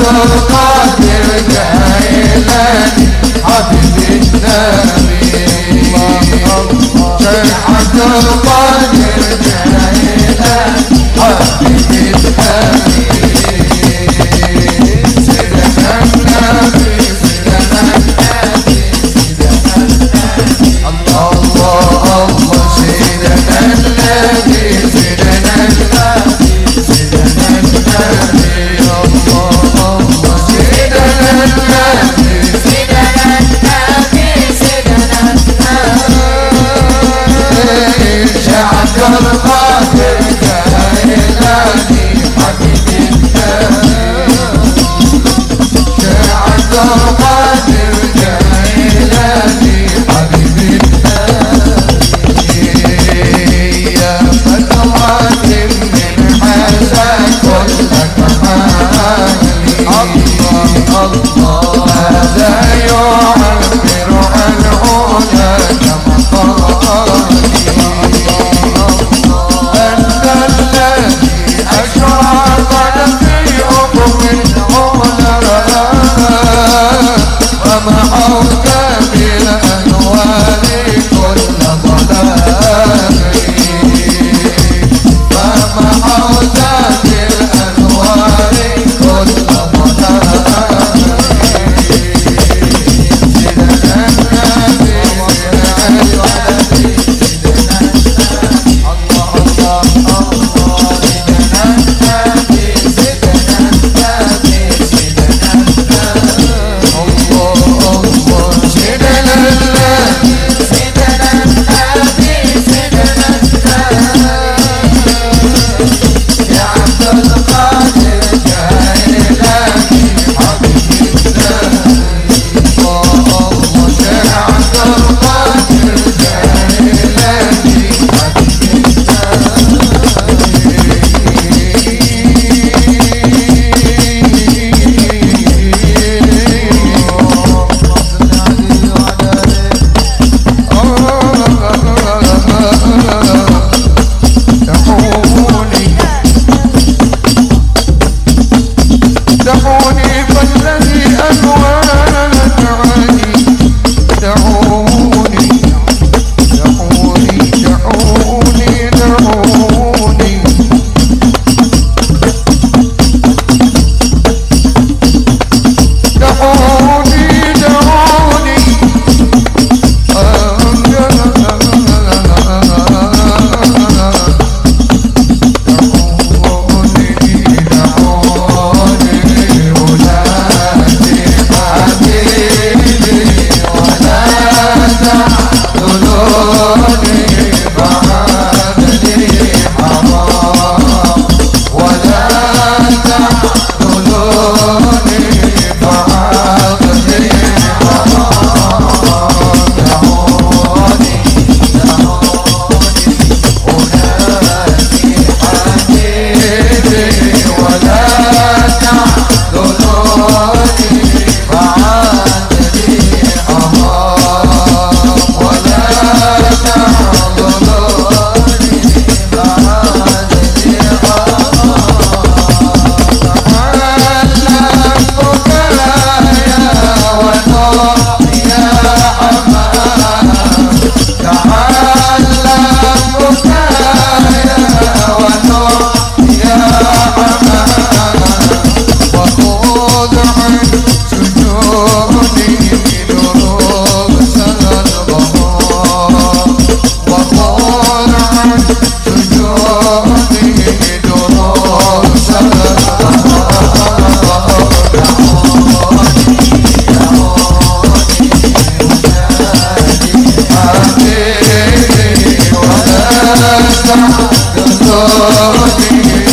القادر جايلاني حبيبي النبي شيخة القادر جايلاني حبيبي النبي سيدنا النبي سيدنا النبي سيدنا النبي الله الله سيدنا النبي سيدنا النبي سيدنا النبي الله الله سيدنا النبي سيدنا النبي سيدنا النبي شعب القادر جايلاني حبيبي شعب القادر جايلاني حبيبي يا فتوات من حسن كلك حالي الله الله هذا يعبر عن علاك مقالي أنت الذي أشرقت في أفق العلا ومحوت بالأنوار كل ضلال ومحوت بالأنوار كل ضلال سيدنا النبي سيدنا النبي سيدنا الله الله الله سيدنا النبي سيدنا النبي سيدنا الله الله سيدنا النبي سيدنا النبي سيدنا يا عبد القادر جايلاني حبيبي الله الله يا عبد القادر جايلاني دعوني فالذي أنوار دعاني دعوني دعوني دعوني دعوني دعوني دعوني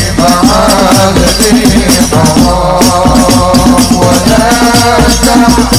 ولا